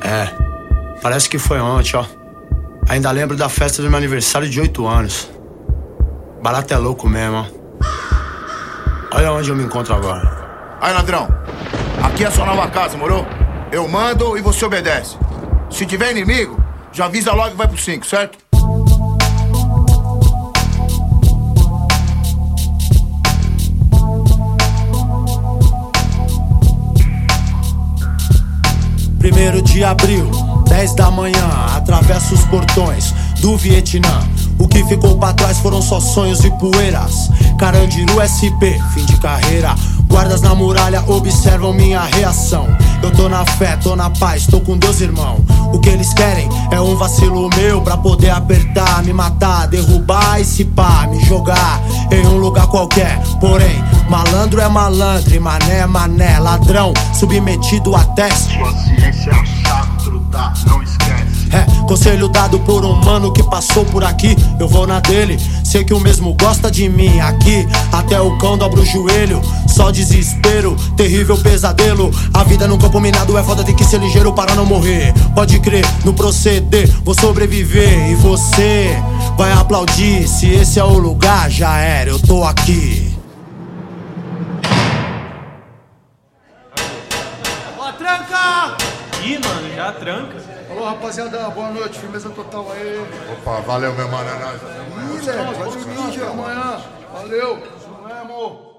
É, parece que foi ontem, ó. Ainda lembro da festa do meu aniversário de 8 anos. Barato é louco mesmo, ó. Olha onde eu me encontro agora. Aí, ladrão, aqui é a sua nova casa, morou? Eu mando e você obedece. Se tiver inimigo, já avisa logo que vai pro 5, certo? Primeiro de abril, 10 da manhã, atravesso os portões do Vietnã. O que ficou pra trás foram só sonhos e poeiras. Carandiru SP, fim de carreira. Guardas na muralha observam minha reação. Eu tô na fé, tô na paz, tô com Deus, irmão. O que eles querem é um vacilo meu pra poder apertar, me matar, derrubar e se pá, me jogar em um lugar qualquer. Porém, malandro é malandro e mané é mané. Ladrão submetido a teste. Sua ciência é achar, trutar, não esquece. É, conselho dado por um mano que passou por aqui. Eu vou na dele, sei que o mesmo gosta de mim. Aqui, até o cão dobra o joelho. Só desespero, terrível pesadelo. A vida num campo minado é foda, tem que ser ligeiro para não morrer. Pode crer, no proceder, vou sobreviver. E você vai aplaudir, se esse é o lugar, já era, eu tô aqui. Ó, tranca! Ih, mano, já tranca. Alô, rapaziada, boa noite, firmeza total aí. Opa, valeu, meu mano, é nóis. Ih, Léo, vai dormir amanhã. Valeu, isso mesmo.